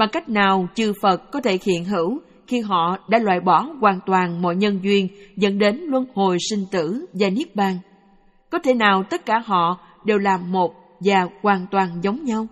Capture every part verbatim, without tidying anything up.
Bằng cách nào chư Phật có thể hiện hữu khi họ đã loại bỏ hoàn toàn mọi nhân duyên dẫn đến luân hồi sinh tử và niết bàn? Có thể nào tất cả họ đều là một và hoàn toàn giống nhau?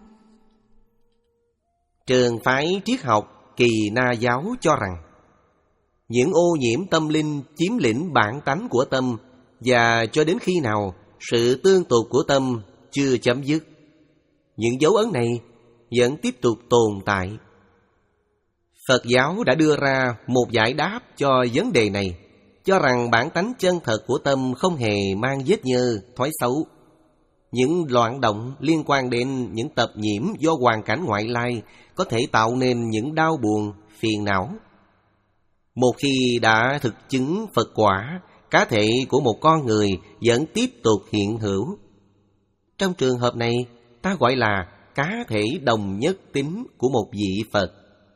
Trường phái triết học Kỳ Na giáo cho rằng những ô nhiễm tâm linh chiếm lĩnh bản tánh của tâm, và cho đến khi nào sự tương tục của tâm chưa chấm dứt, những dấu ấn này vẫn tiếp tục tồn tại. Phật giáo đã đưa ra một giải đáp cho vấn đề này, cho rằng bản tánh chân thật của tâm không hề mang vết nhơ, thói xấu. Những loạn động liên quan đến những tập nhiễm do hoàn cảnh ngoại lai có thể tạo nên những đau buồn, phiền não. Một khi đã thực chứng Phật quả, cá thể của một con người vẫn tiếp tục hiện hữu. Trong trường hợp này, ta gọi là cá thể đồng nhất tính của một vị Phật.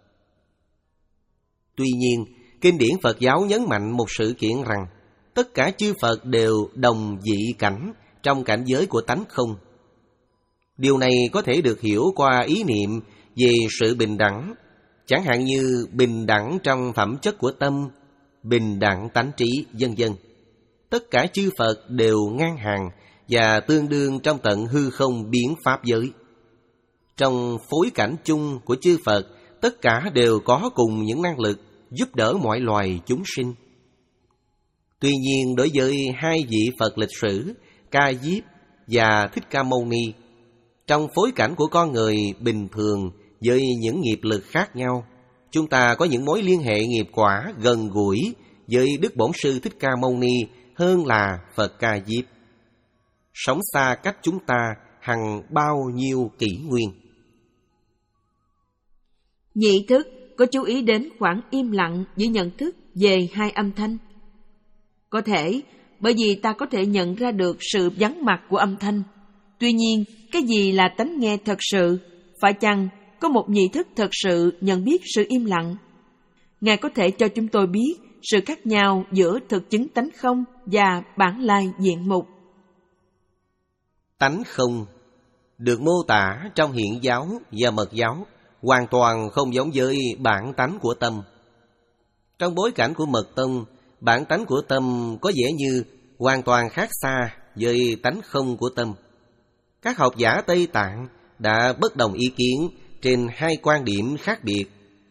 Tuy nhiên, kinh điển Phật giáo nhấn mạnh một sự kiện rằng tất cả chư Phật đều đồng vị cảnh trong cảnh giới của tánh không. Điều này có thể được hiểu qua ý niệm về sự bình đẳng, chẳng hạn như bình đẳng trong phẩm chất của tâm, bình đẳng tánh trí, vân vân. Tất cả chư Phật đều ngang hàng và tương đương trong tận hư không biến pháp giới. Trong phối cảnh chung của chư Phật, tất cả đều có cùng những năng lực giúp đỡ mọi loài chúng sinh. Tuy nhiên, đối với hai vị Phật lịch sử, Ca Diếp và Thích Ca Mâu Ni, trong phối cảnh của con người bình thường với những nghiệp lực khác nhau, chúng ta có những mối liên hệ nghiệp quả gần gũi với Đức Bổn Sư Thích Ca Mâu Ni hơn là Phật Ca Diếp, sống xa cách chúng ta hằng bao nhiêu kỷ nguyên. Nhị thức có chú ý đến khoảng im lặng giữa nhận thức về hai âm thanh. Có thể bởi vì ta có thể nhận ra được sự vắng mặt của âm thanh. Tuy nhiên, cái gì là tánh nghe thật sự? Phải chăng có một nhị thức thật sự nhận biết sự im lặng? Ngài có thể cho chúng tôi biết sự khác nhau giữa thực chứng tánh không và bản lai diện mục. Tánh không được mô tả trong Hiện giáo và Mật giáo hoàn toàn không giống với bản tánh của tâm. Trong bối cảnh của Mật tông, bản tánh của tâm có vẻ như hoàn toàn khác xa với tánh không của tâm. Các học giả Tây Tạng đã bất đồng ý kiến trên hai quan điểm khác biệt.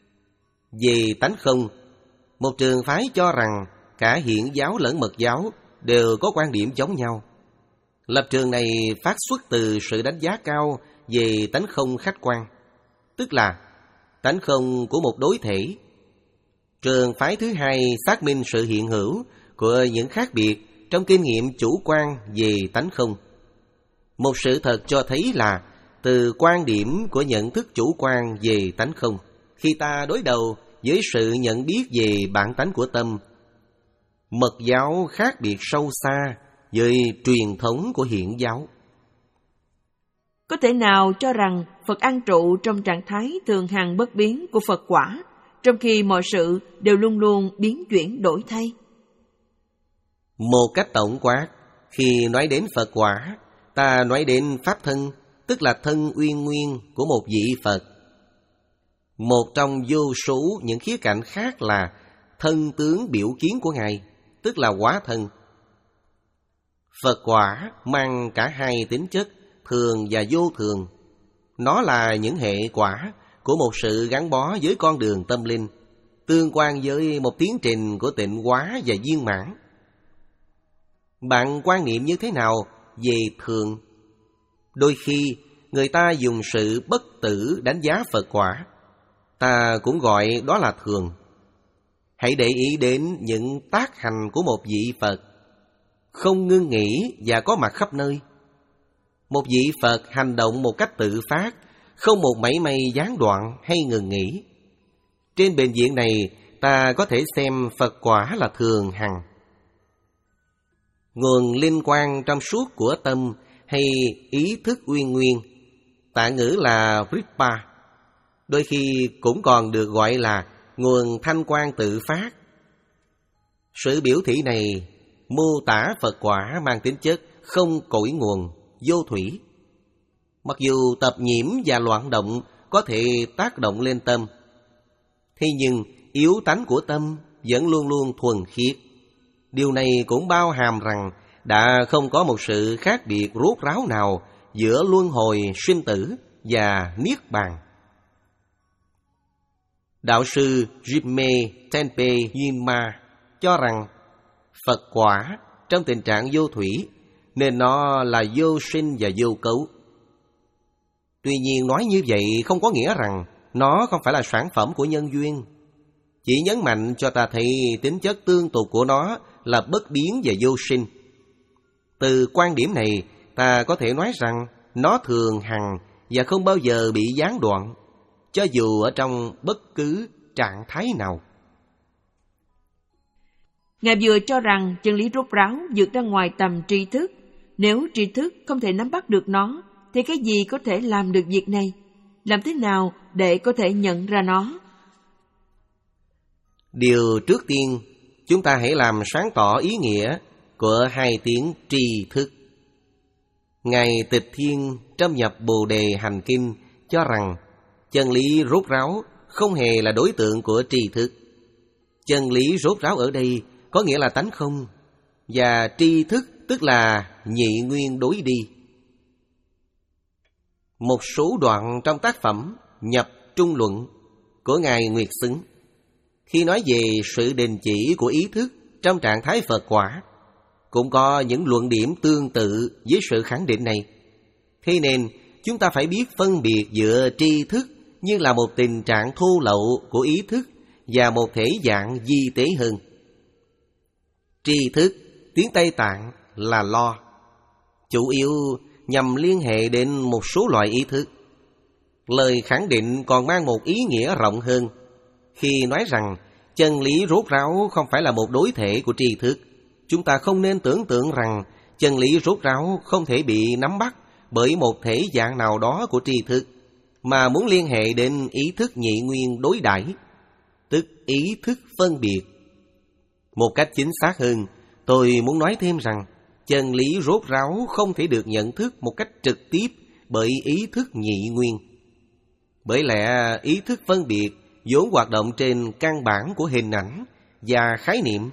Về tánh không, một trường phái cho rằng cả Hiện giáo lẫn Mật giáo đều có quan điểm giống nhau. Lập trường này phát xuất từ sự đánh giá cao về tánh không khách quan, tức là tánh không của một đối thể. Trường phái thứ hai xác minh sự hiện hữu của những khác biệt trong kinh nghiệm chủ quan về tánh không. Một sự thật cho thấy là từ quan điểm của nhận thức chủ quan về tánh không, khi ta đối đầu với sự nhận biết về bản tánh của tâm, Mật giáo khác biệt sâu xa với truyền thống của Hiển giáo. Có thể nào cho rằng Phật an trụ trong trạng thái thường hằng bất biến của Phật quả, trong khi mọi sự đều luôn luôn biến chuyển đổi thay? Một cách tổng quát, khi nói đến Phật quả, ta nói đến Pháp thân, tức là thân uyên nguyên của một vị Phật. Một trong vô số những khía cạnh khác là thân tướng biểu kiến của Ngài, tức là hóa thân. Phật quả mang cả hai tính chất, thường và vô thường. Nó là những hệ quả của một sự gắn bó với con đường tâm linh, tương quan với một tiến trình của tịnh hóa và viên mãn. Bạn quan niệm như thế nào về thường? Đôi khi người ta dùng sự bất tử đánh giá Phật quả. Ta cũng gọi đó là thường. Hãy để ý đến những tác hành của một vị Phật, không ngưng nghỉ và có mặt khắp nơi. Một vị Phật hành động một cách tự phát, không một mảy may gián đoạn hay ngừng nghỉ. Trên bệnh viện này, ta có thể xem Phật quả là thường hằng. Nguồn linh quan trong suốt của tâm hay ý thức uyên nguyên, tạng ngữ là Vripa, đôi khi cũng còn được gọi là nguồn thanh quan tự phát. Sự biểu thị này mô tả Phật quả mang tính chất không cội nguồn, vô thủy. Mặc dù tập nhiễm và loạn động có thể tác động lên tâm. Thế nhưng yếu tánh của tâm vẫn luôn luôn thuần khiết. Điều này cũng bao hàm rằng đã không có một sự khác biệt rốt ráo nào giữa luân hồi sinh tử và niết bàn. Đạo sư Jigme Tenpe Yinma cho rằng Phật quả trong tình trạng vô thủy nên nó là vô sinh và vô cấu. Tuy nhiên nói như vậy không có nghĩa rằng nó không phải là sản phẩm của nhân duyên. Chỉ nhấn mạnh cho ta thấy tính chất tương tục của nó là bất biến và vô sinh. Từ quan điểm này, ta có thể nói rằng nó thường hằng và không bao giờ bị gián đoạn, cho dù ở trong bất cứ trạng thái nào. Ngài vừa cho rằng chân lý rốt ráo vượt ra ngoài tầm tri thức. Nếu tri thức không thể nắm bắt được nó, thì cái gì có thể làm được việc này? Làm thế nào để có thể nhận ra nó? Điều trước tiên, chúng ta hãy làm sáng tỏ ý nghĩa của hai tiếng tri thức. Ngài Tịch Thiên trong nhập Bồ Đề Hành Kinh cho rằng chân lý rốt ráo không hề là đối tượng của tri thức. Chân lý rốt ráo ở đây có nghĩa là tánh không, và tri thức tức là nhị nguyên đối đi. Một số đoạn trong tác phẩm Nhập Trung Luận của Ngài Nguyệt Xứng, khi nói về sự đình chỉ của ý thức trong trạng thái Phật quả, cũng có những luận điểm tương tự với sự khẳng định này. Thế nên chúng ta phải biết phân biệt giữa tri thức như là một tình trạng thô lậu của ý thức và một thể dạng vi tế hơn. Tri thức, tiếng Tây Tạng là lo, chủ yếu nhằm liên hệ đến một số loại ý thức. Lời khẳng định còn mang một ý nghĩa rộng hơn khi nói rằng chân lý rốt ráo không phải là một đối thể của tri thức. Chúng ta không nên tưởng tượng rằng chân lý rốt ráo không thể bị nắm bắt bởi một thể dạng nào đó của tri thức, mà muốn liên hệ đến ý thức nhị nguyên đối đãi, tức ý thức phân biệt. Một cách chính xác hơn, tôi muốn nói thêm rằng chân lý rốt ráo không thể được nhận thức một cách trực tiếp bởi ý thức nhị nguyên. Bởi lẽ ý thức phân biệt vốn hoạt động trên căn bản của hình ảnh và khái niệm.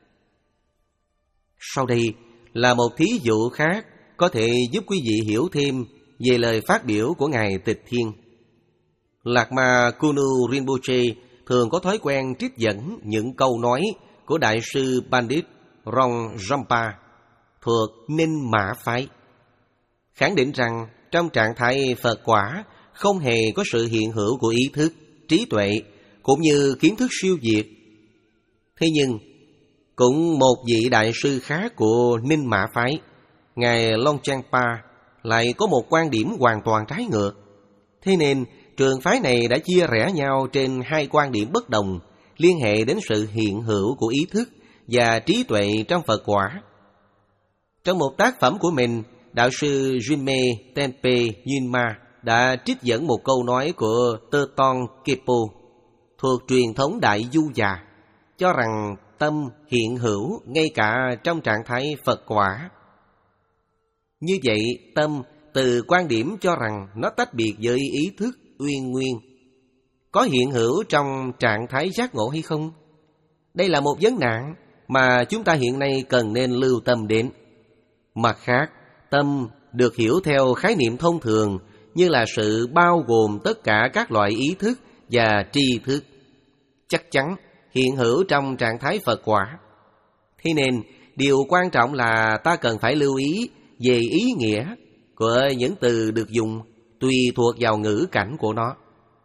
Sau đây là một thí dụ khác có thể giúp quý vị hiểu thêm về lời phát biểu của Ngài Tịch Thiên. Lạc Ma Kunu Rinpoche thường có thói quen trích dẫn những câu nói của Đại sư Pandit Rong Jampa thuộc Ninh Mã Phái, khẳng định rằng trong trạng thái Phật quả không hề có sự hiện hữu của ý thức, trí tuệ cũng như kiến thức siêu việt. Thế nhưng cũng một vị đại sư khác của Ninh Mã Phái, Ngài Longchenpa, lại có một quan điểm hoàn toàn trái ngược. Thế nên trường phái này đã chia rẽ nhau trên hai quan điểm bất đồng liên hệ đến sự hiện hữu của ý thức và trí tuệ trong Phật quả. Trong một tác phẩm của mình, đạo sư Jigme Tenpe Yinma đã trích dẫn một câu nói của Tơ Ton Kepo thuộc truyền thống Đại Du Già, cho rằng tâm hiện hữu ngay cả trong trạng thái Phật quả. Như vậy, tâm từ quan điểm cho rằng nó tách biệt với ý thức uyên nguyên, có hiện hữu trong trạng thái giác ngộ hay không? Đây là một vấn nạn mà chúng ta hiện nay cần nên lưu tâm đến. Mặt khác, tâm được hiểu theo khái niệm thông thường như là sự bao gồm tất cả các loại ý thức và tri thức, chắc chắn hiện hữu trong trạng thái Phật quả. Thế nên, điều quan trọng là ta cần phải lưu ý về ý nghĩa của những từ được dùng tùy thuộc vào ngữ cảnh của nó.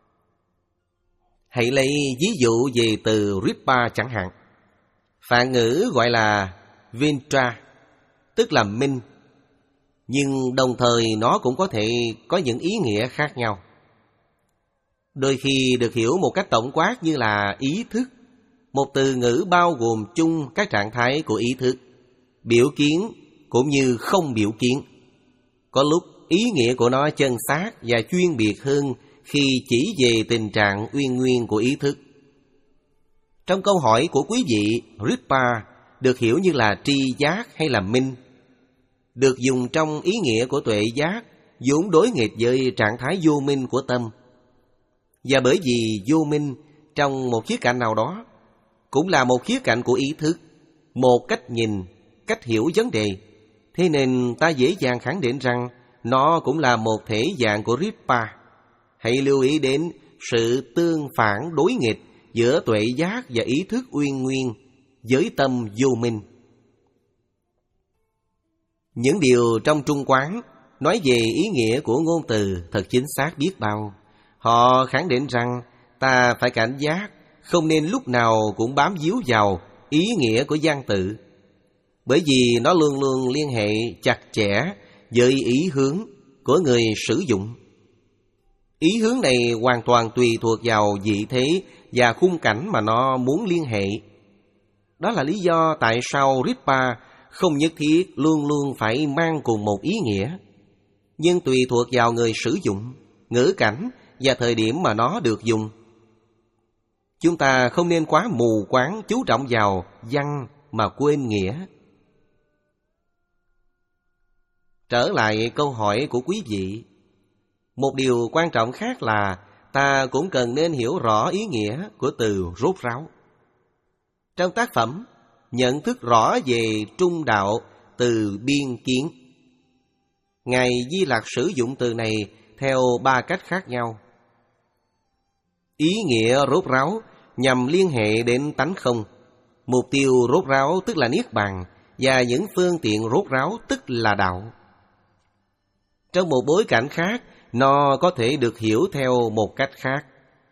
Hãy lấy ví dụ về từ Ripa chẳng hạn. Phạn ngữ gọi là Vintra, tức là minh, nhưng đồng thời nó cũng có thể có những ý nghĩa khác nhau. Đôi khi được hiểu một cách tổng quát như là ý thức, một từ ngữ bao gồm chung các trạng thái của ý thức, biểu kiến cũng như không biểu kiến. Có lúc ý nghĩa của nó chân xác và chuyên biệt hơn khi chỉ về tình trạng uyên nguyên của ý thức. Trong câu hỏi của quý vị, Ripa được hiểu như là tri giác hay là minh, được dùng trong ý nghĩa của tuệ giác, vốn đối nghịch với trạng thái vô minh của tâm. Và bởi vì vô minh trong một khía cạnh nào đó cũng là một khía cạnh của ý thức, một cách nhìn, cách hiểu vấn đề, thế nên ta dễ dàng khẳng định rằng nó cũng là một thể dạng của Ripa. Hãy lưu ý đến sự tương phản đối nghịch giữa tuệ giác và ý thức uyên nguyên với tâm vô minh. Những điều trong Trung Quán nói về ý nghĩa của ngôn từ thật chính xác biết bao. Họ khẳng định rằng ta phải cảnh giác, không nên lúc nào cũng bám víu vào ý nghĩa của văn tự, bởi vì nó luôn luôn liên hệ chặt chẽ với ý hướng của người sử dụng. Ý hướng này hoàn toàn tùy thuộc vào vị thế và khung cảnh mà nó muốn liên hệ. Đó là lý do tại sao Ripa không nhất thiết luôn luôn phải mang cùng một ý nghĩa, nhưng tùy thuộc vào người sử dụng, ngữ cảnh và thời điểm mà nó được dùng. Chúng ta không nên quá mù quáng chú trọng vào văn mà quên nghĩa. Trở lại câu hỏi của quý vị, một điều quan trọng khác là ta cũng cần nên hiểu rõ ý nghĩa của từ rốt ráo. Trong tác phẩm nhận thức rõ về trung đạo từ biên kiến, Ngài Di Lặc sử dụng từ này theo ba cách khác nhau. Ý nghĩa rốt ráo nhằm liên hệ đến tánh không, mục tiêu rốt ráo tức là niết bàn, và những phương tiện rốt ráo tức là đạo. Trong một bối cảnh khác, nó có thể được hiểu theo một cách khác.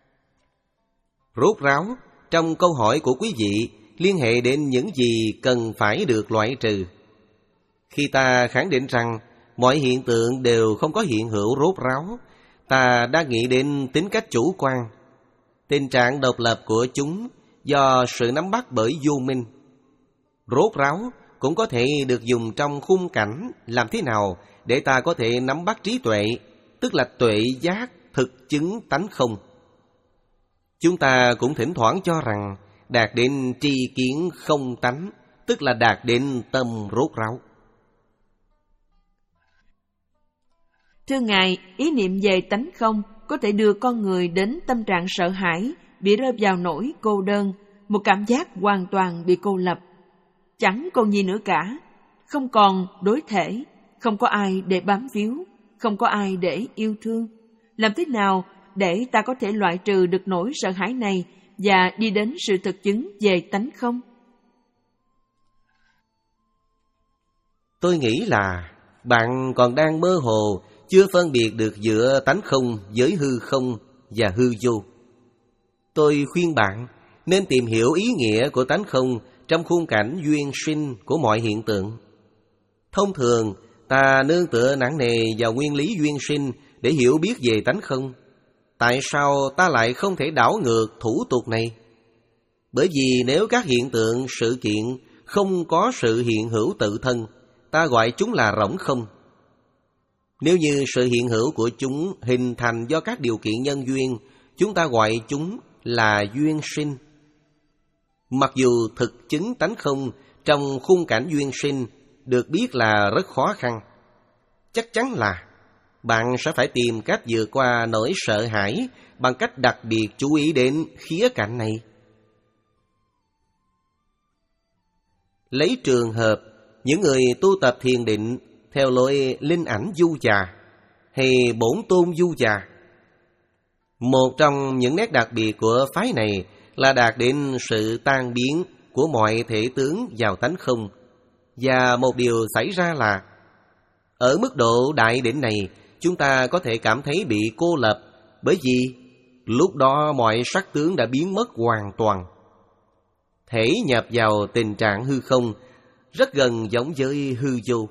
Rốt ráo trong câu hỏi của quý vị liên hệ đến những gì cần phải được loại trừ. Khi ta khẳng định rằng mọi hiện tượng đều không có hiện hữu rốt ráo, ta đang nghĩ đến tính cách chủ quan, tình trạng độc lập của chúng do sự nắm bắt bởi vô minh. Rốt ráo cũng có thể được dùng trong khung cảnh làm thế nào để ta có thể nắm bắt trí tuệ, tức là tuệ giác thực chứng tánh không. Chúng ta cũng thỉnh thoảng cho rằng đạt đến tri kiến không tánh, tức là đạt đến tâm rốt ráo. Thưa Ngài, ý niệm về tánh không có thể đưa con người đến tâm trạng sợ hãi, bị rơi vào nỗi cô đơn, một cảm giác hoàn toàn bị cô lập. Chẳng còn gì nữa cả, không còn đối thể, không có ai để bám víu, không có ai để yêu thương. Làm thế nào để ta có thể loại trừ được nỗi sợ hãi này và đi đến sự thực chứng về tánh không? Tôi nghĩ là bạn còn đang mơ hồ, chưa phân biệt được giữa tánh không với hư không và hư vô. Tôi khuyên bạn nên tìm hiểu ý nghĩa của tánh không trong khung cảnh duyên sinh của mọi hiện tượng. Thông thường, ta nương tựa nặng nề vào nguyên lý duyên sinh để hiểu biết về tánh không. Tại sao ta lại không thể đảo ngược thủ tục này? Bởi vì nếu các hiện tượng, sự kiện không có sự hiện hữu tự thân, ta gọi chúng là rỗng không. Nếu như sự hiện hữu của chúng hình thành do các điều kiện nhân duyên, chúng ta gọi chúng là duyên sinh. Mặc dù thực chứng tánh không trong khung cảnh duyên sinh được biết là rất khó khăn, chắc chắn là bạn sẽ phải tìm cách vượt qua nỗi sợ hãi bằng cách đặc biệt chú ý đến khía cạnh này. Lấy trường hợp những người tu tập thiền định theo lối linh ảnh du già hay bổn tôn du già. Một trong những nét đặc biệt của phái này là đạt đến sự tan biến của mọi thể tướng vào tánh không. Và một điều xảy ra là ở mức độ đại định này, chúng ta có thể cảm thấy bị cô lập, bởi vì lúc đó mọi sắc tướng đã biến mất hoàn toàn. Thể nhập vào tình trạng hư không, rất gần giống với hư vô.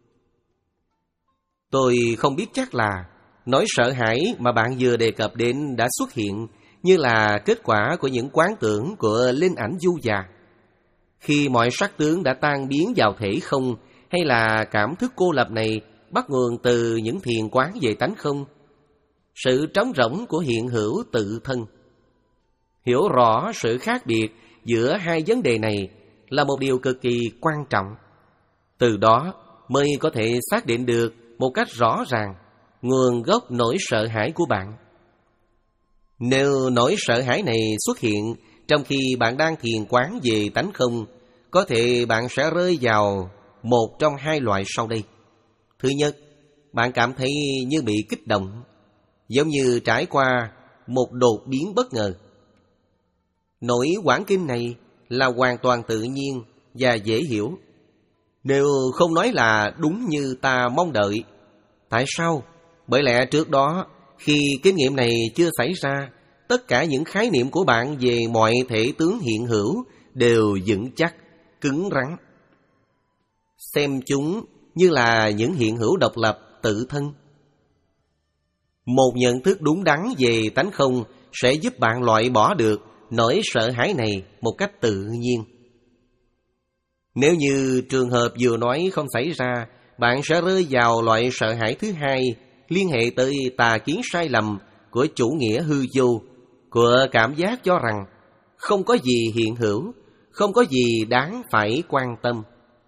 Tôi không biết chắc là nỗi sợ hãi mà bạn vừa đề cập đến đã xuất hiện như là kết quả của những quán tưởng của linh ảnh du già. Khi mọi sắc tướng đã tan biến vào thể không, hay là cảm thức cô lập này bắt nguồn từ những thiền quán về tánh không, sự trống rỗng của hiện hữu tự thân. Hiểu rõ sự khác biệt giữa hai vấn đề này là một điều cực kỳ quan trọng. Từ đó mới có thể xác định được một cách rõ ràng nguồn gốc nỗi sợ hãi của bạn. Nếu nỗi sợ hãi này xuất hiện trong khi bạn đang thiền quán về tánh không, có thể bạn sẽ rơi vào một trong hai loại sau đây. Thứ nhất, bạn cảm thấy như bị kích động, giống như trải qua một đột biến bất ngờ. Nỗi hoảng kinh này là hoàn toàn tự nhiên và dễ hiểu. Nếu không nói là đúng như ta mong đợi. Tại sao? Bởi lẽ trước đó, khi kinh nghiệm này chưa xảy ra, tất cả những khái niệm của bạn về mọi thể tướng hiện hữu đều vững chắc, cứng rắn. Xem chúng như là những hiện hữu độc lập, tự thân. Một nhận thức đúng đắn về tánh không sẽ giúp bạn loại bỏ được nỗi sợ hãi này một cách tự nhiên. Nếu như trường hợp vừa nói không xảy ra, bạn sẽ rơi vào loại sợ hãi thứ hai, liên hệ tới tà kiến sai lầm của chủ nghĩa hư vô, của cảm giác cho rằng không có gì hiện hữu, không có gì đáng phải quan tâm.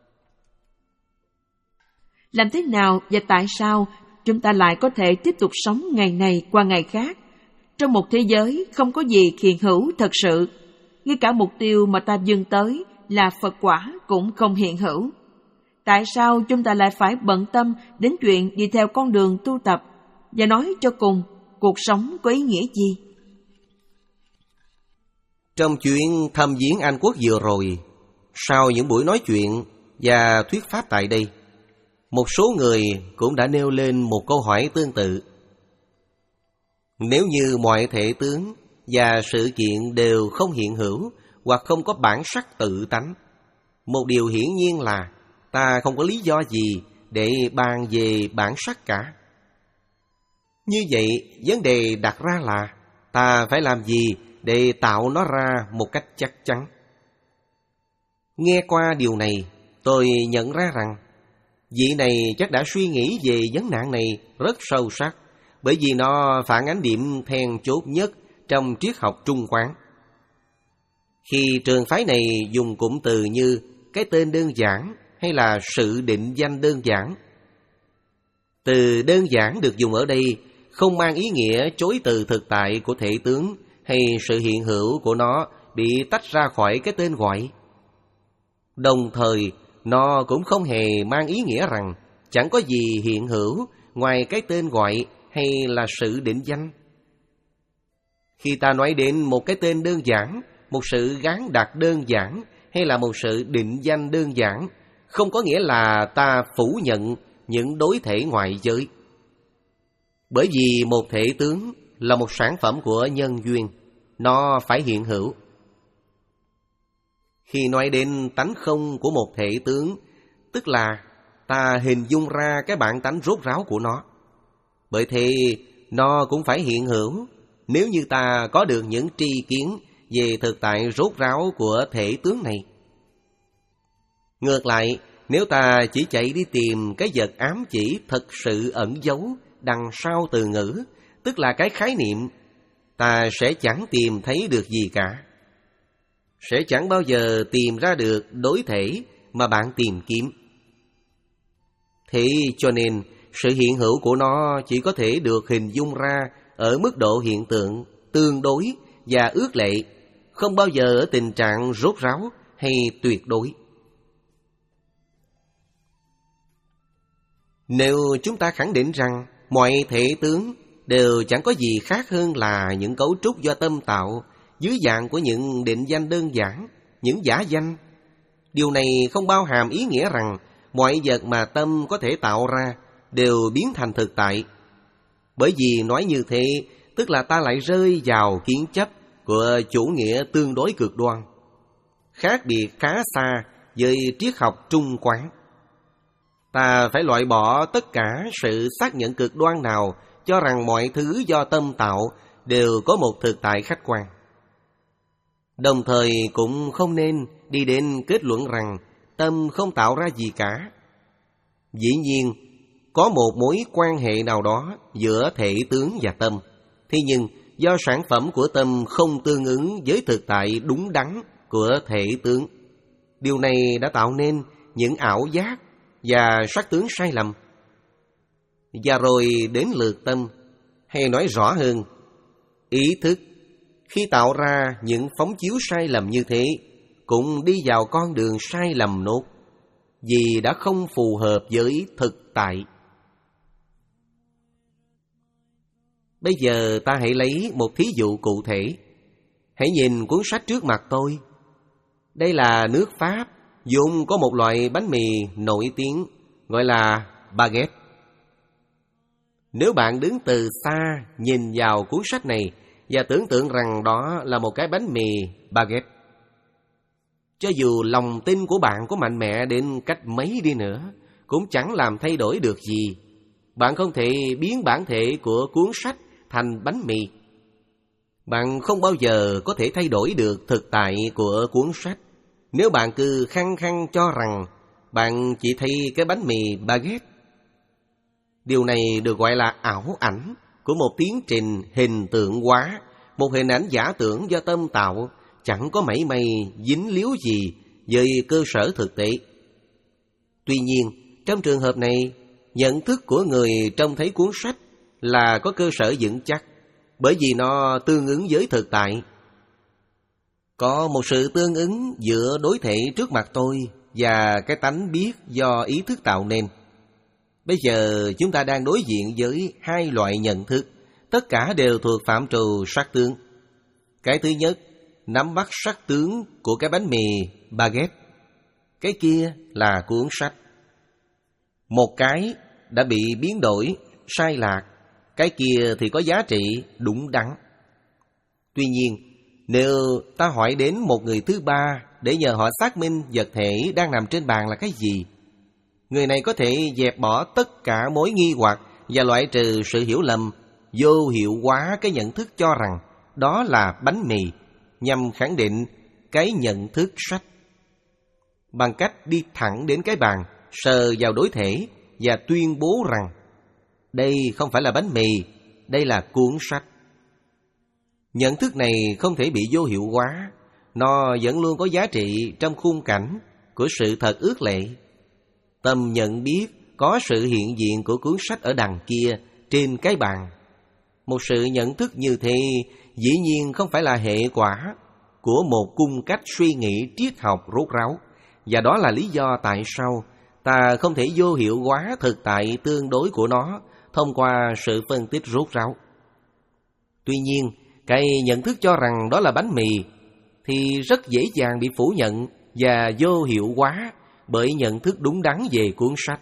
Làm thế nào và tại sao chúng ta lại có thể tiếp tục sống ngày này qua ngày khác, trong một thế giới không có gì hiện hữu thật sự? Ngay cả mục tiêu mà ta vươn tới là Phật quả cũng không hiện hữu. Tại sao chúng ta lại phải bận tâm đến chuyện đi theo con đường tu tập? Và nói cho cùng, cuộc sống có ý nghĩa gì? Trong chuyến thăm viếng Anh Quốc vừa rồi, sau những buổi nói chuyện và thuyết pháp tại đây, một số người cũng đã nêu lên một câu hỏi tương tự. Nếu như mọi thể tướng và sự kiện đều không hiện hữu hoặc không có bản sắc tự tánh, một điều hiển nhiên là ta không có lý do gì để bàn về bản sắc cả. Như vậy, vấn đề đặt ra là ta phải làm gì để tạo nó ra một cách chắc chắn? Nghe qua điều này, tôi nhận ra rằng vị này chắc đã suy nghĩ về vấn nạn này rất sâu sắc, bởi vì nó phản ánh điểm then chốt nhất trong triết học Trung quán. Khi trường phái này dùng cụm từ như cái tên đơn giản hay là sự định danh đơn giản, từ đơn giản được dùng ở đây không mang ý nghĩa chối từ thực tại của thể tướng hay sự hiện hữu của nó bị tách ra khỏi cái tên gọi. Đồng thời, nó cũng không hề mang ý nghĩa rằng chẳng có gì hiện hữu ngoài cái tên gọi hay là sự định danh. Khi ta nói đến một cái tên đơn giản, một sự gán đặt đơn giản hay là một sự định danh đơn giản, không có nghĩa là ta phủ nhận những đối thể ngoại giới. Bởi vì một thể tướng là một sản phẩm của nhân duyên, nó phải hiện hữu. Khi nói đến tánh không của một thể tướng, tức là ta hình dung ra cái bản tánh rốt ráo của nó. Bởi thế, nó cũng phải hiện hữu nếu như ta có được những tri kiến về thực tại rốt ráo của thể tướng này. Ngược lại, nếu ta chỉ chạy đi tìm cái vật ám chỉ thật sự ẩn giấu đằng sau từ ngữ, tức là cái khái niệm, ta sẽ chẳng tìm thấy được gì cả. Sẽ chẳng bao giờ tìm ra được đối thể mà bạn tìm kiếm. Thế cho nên, sự hiện hữu của nó chỉ có thể được hình dung ra ở mức độ hiện tượng, tương đối và ước lệ, không bao giờ ở tình trạng rốt ráo hay tuyệt đối. Nếu chúng ta khẳng định rằng mọi thể tướng đều chẳng có gì khác hơn là những cấu trúc do tâm tạo dưới dạng của những định danh đơn giản, những giả danh, điều này không bao hàm ý nghĩa rằng mọi vật mà tâm có thể tạo ra đều biến thành thực tại. Bởi vì nói như thế, tức là ta lại rơi vào kiến chấp của chủ nghĩa tương đối cực đoan, khác biệt khá xa với triết học Trung quán. Ta phải loại bỏ tất cả sự xác nhận cực đoan nào cho rằng mọi thứ do tâm tạo đều có một thực tại khách quan. Đồng thời cũng không nên đi đến kết luận rằng tâm không tạo ra gì cả. Dĩ nhiên, có một mối quan hệ nào đó giữa thể tướng và tâm. Thế nhưng, do sản phẩm của tâm không tương ứng với thực tại đúng đắn của thể tướng, điều này đã tạo nên những ảo giác và sắc tướng sai lầm. Và rồi đến lượt tâm, hay nói rõ hơn, Ý thức khi tạo ra những phóng chiếu sai lầm như thế cũng đi vào con đường sai lầm nốt, vì đã không phù hợp với thực tại. Bây giờ ta hãy lấy một thí dụ cụ thể. Hãy nhìn cuốn sách trước mặt tôi. Đây là nước Pháp dùng có một loại bánh mì nổi tiếng gọi là baguette. Nếu bạn đứng từ xa nhìn vào cuốn sách này và tưởng tượng rằng đó là một cái bánh mì baguette, cho dù lòng tin của bạn có mạnh mẽ đến cách mấy đi nữa cũng chẳng làm thay đổi được gì. Bạn không thể biến bản thể của cuốn sách thành bánh mì. Bạn không bao giờ có thể thay đổi được thực tại của cuốn sách nếu bạn cứ khăng khăng cho rằng bạn chỉ thấy cái bánh mì baguette. Điều này được gọi là ảo ảnh của một tiến trình hình tượng hóa, một hình ảnh giả tưởng do tâm tạo, chẳng có mảy may dính líu gì với cơ sở thực tế. Tuy nhiên, trong trường hợp này, nhận thức của người trông thấy cuốn sách là có cơ sở vững chắc, bởi vì nó tương ứng với thực tại. Có một sự tương ứng giữa đối thể trước mặt tôi và cái tánh biết do ý thức tạo nên. Bây giờ chúng ta đang đối diện với hai loại nhận thức, tất cả đều thuộc phạm trù sắc tướng. Cái thứ nhất, nắm bắt sắc tướng của cái bánh mì baguette. Cái kia là cuốn sách. Một cái đã bị biến đổi, sai lạc, cái kia thì có giá trị đúng đắn. Tuy nhiên, nếu ta hỏi đến một người thứ ba để nhờ họ xác minh vật thể đang nằm trên bàn là cái gì, người này có thể dẹp bỏ tất cả mối nghi hoặc và loại trừ sự hiểu lầm, vô hiệu hóa cái nhận thức cho rằng đó là bánh mì, nhằm khẳng định cái nhận thức sách. Bằng cách đi thẳng đến cái bàn, sờ vào đối thể và tuyên bố rằng đây không phải là bánh mì, đây là cuốn sách. Nhận thức này không thể bị vô hiệu hóa, nó vẫn luôn có giá trị trong khung cảnh của sự thật ước lệ. Tâm nhận biết có sự hiện diện của cuốn sách ở đằng kia trên cái bàn. Một sự nhận thức như thế dĩ nhiên không phải là hệ quả của một cung cách suy nghĩ triết học rốt ráo, và đó là lý do tại sao ta không thể vô hiệu hóa thực tại tương đối của nó thông qua sự phân tích rốt ráo. Tuy nhiên, cái nhận thức cho rằng đó là bánh mì thì rất dễ dàng bị phủ nhận và vô hiệu hóa bởi nhận thức đúng đắn về cuốn sách.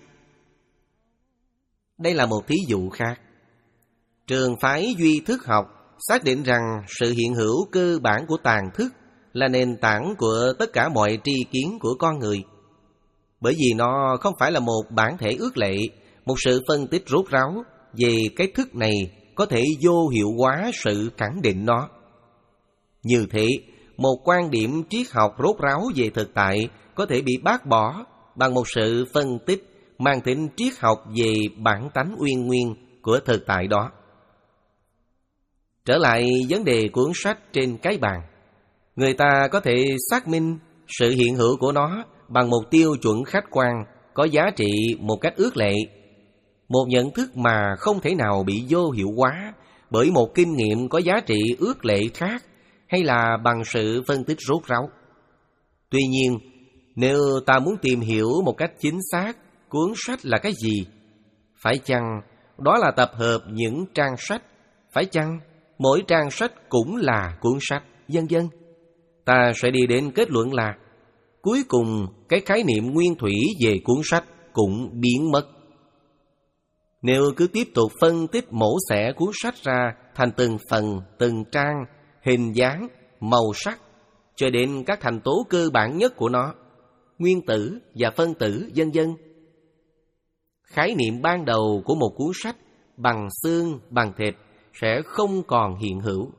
Đây là một thí dụ khác. Trường phái duy thức học xác định rằng sự hiện hữu cơ bản của tàng thức là nền tảng của tất cả mọi tri kiến của con người. Bởi vì nó không phải là một bản thể ước lệ, một sự phân tích rốt ráo về cái thức này có thể vô hiệu hóa sự khẳng định nó. Như thế, một quan điểm triết học rốt ráo về thực tại có thể bị bác bỏ bằng một sự phân tích mang tính triết học về bản tánh uyên nguyên của thực tại đó. Trở lại vấn đề cuốn sách trên cái bàn, người ta có thể xác minh sự hiện hữu của nó bằng một tiêu chuẩn khách quan có giá trị một cách ước lệ, một nhận thức mà không thể nào bị vô hiệu hóa bởi một kinh nghiệm có giá trị ước lệ khác, hay là bằng sự phân tích rốt ráo. Tuy nhiên, nếu ta muốn tìm hiểu một cách chính xác cuốn sách là cái gì, phải chăng đó là tập hợp những trang sách, phải chăng mỗi trang sách cũng là cuốn sách, vân vân, ta sẽ đi đến kết luận là cuối cùng cái khái niệm nguyên thủy về cuốn sách cũng biến mất. Nếu cứ tiếp tục phân tích mổ xẻ cuốn sách ra thành từng phần, từng trang, hình dáng, màu sắc, cho đến các thành tố cơ bản nhất của nó, nguyên tử và phân tử, vân vân, khái niệm ban đầu của một cuốn sách bằng xương, bằng thịt sẽ không còn hiện hữu.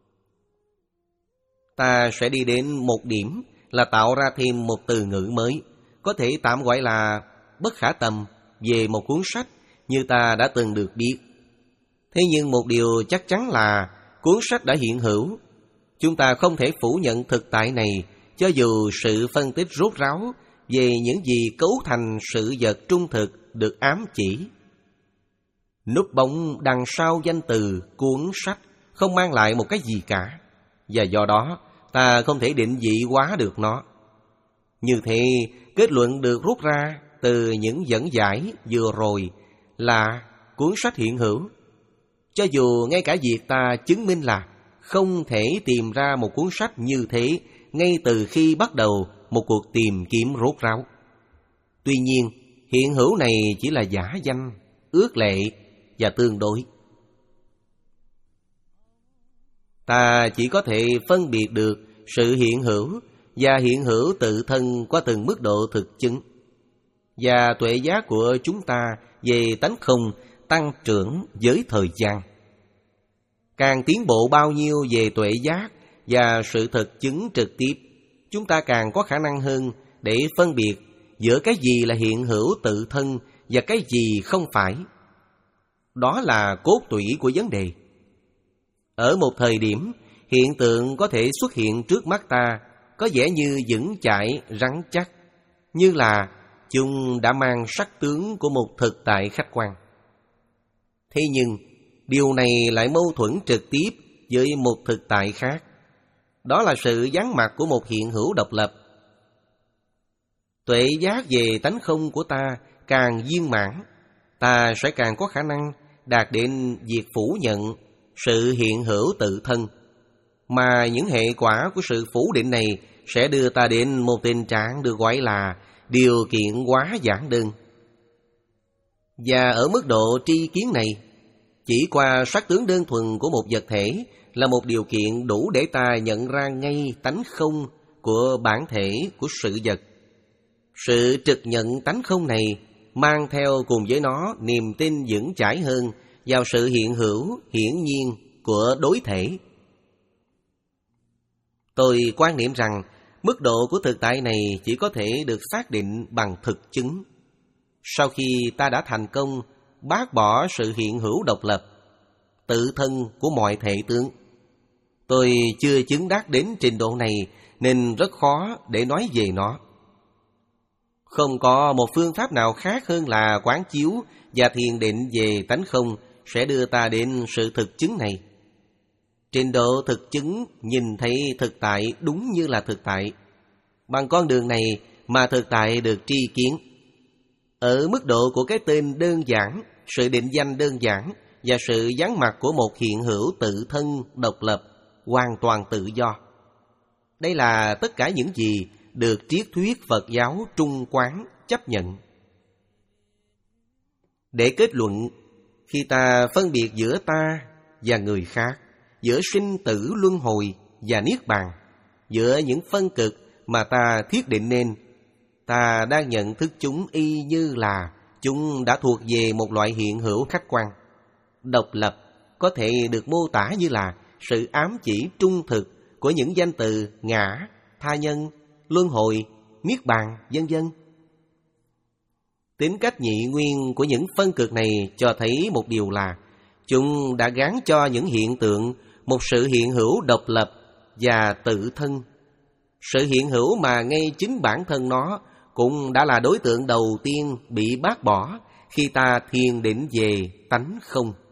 Ta sẽ đi đến một điểm là tạo ra thêm một từ ngữ mới, có thể tạm gọi là bất khả tầm về một cuốn sách như ta đã từng được biết. Thế nhưng một điều chắc chắn là cuốn sách đã hiện hữu. Chúng ta không thể phủ nhận thực tại này, cho dù sự phân tích rốt ráo về những gì cấu thành sự vật trung thực được ám chỉ. Núp bóng đằng sau danh từ cuốn sách không mang lại một cái gì cả, và do đó ta không thể định vị hóa được nó. Như thế, kết luận được rút ra từ những dẫn giải vừa rồi là cuốn sách hiện hữu. Cho dù ngay cả việc ta chứng minh là không thể tìm ra một cuốn sách như thế ngay từ khi bắt đầu một cuộc tìm kiếm rốt ráo. Tuy nhiên, hiện hữu này chỉ là giả danh, ước lệ và tương đối. Ta chỉ có thể phân biệt được sự hiện hữu và hiện hữu tự thân qua từng mức độ thực chứng. Và tuệ giác của chúng ta về tánh không tăng trưởng với thời gian. Càng tiến bộ bao nhiêu về tuệ giác và sự thực chứng trực tiếp, chúng ta càng có khả năng hơn để phân biệt giữa cái gì là hiện hữu tự thân và cái gì không phải. Đó là cốt tủy của vấn đề. Ở một thời điểm, hiện tượng có thể xuất hiện trước mắt ta có vẻ như vững chãi, rắn chắc, như là chúng đã mang sắc tướng của một thực tại khách quan. Thế nhưng, điều này lại mâu thuẫn trực tiếp với một thực tại khác. Đó là sự vắng mặt của một hiện hữu độc lập. Tuệ giác về tánh không của ta càng viên mãn, ta sẽ càng có khả năng đạt đến việc phủ nhận sự hiện hữu tự thân, mà những hệ quả của sự phủ định này sẽ đưa ta đến một tình trạng được gọi là điều kiện hóa giản đơn. Và ở mức độ tri kiến này, chỉ qua sắc tướng đơn thuần của một vật thể là một điều kiện đủ để ta nhận ra ngay tánh không của bản thể của sự vật. Sự trực nhận tánh không này mang theo cùng với nó niềm tin vững chãi hơn vào sự hiện hữu hiển nhiên của đối thể. Tôi quan niệm rằng mức độ của thực tại này chỉ có thể được xác định bằng thực chứng. Sau khi ta đã thành công bác bỏ sự hiện hữu độc lập, tự thân của mọi thể tướng. Tôi chưa chứng đắc đến trình độ này nên rất khó để nói về nó. Không có một phương pháp nào khác hơn là quán chiếu và thiền định về tánh không sẽ đưa ta đến sự thực chứng này. Trình độ thực chứng nhìn thấy thực tại đúng như là thực tại. Bằng con đường này mà thực tại được tri kiến. Ở mức độ của cái tên đơn giản, sự định danh đơn giản và sự vắng mặt của một hiện hữu tự thân độc lập, hoàn toàn tự do. Đây là tất cả những gì được triết thuyết Phật giáo Trung Quán chấp nhận. Để kết luận, khi ta phân biệt giữa ta và người khác, giữa sinh tử luân hồi và niết bàn, giữa những phân cực mà ta thiết định nên, ta đang nhận thức chúng y như là chúng đã thuộc về một loại hiện hữu khách quan. Độc lập có thể được mô tả như là sự ám chỉ trung thực của những danh từ ngã, tha nhân, luân hồi, niết bàn, vân vân. Tính cách nhị nguyên của những phân cực này cho thấy một điều là chúng đã gán cho những hiện tượng một sự hiện hữu độc lập và tự thân. Sự hiện hữu mà ngay chính bản thân nó cũng đã là đối tượng đầu tiên bị bác bỏ khi ta thiền định về tánh không.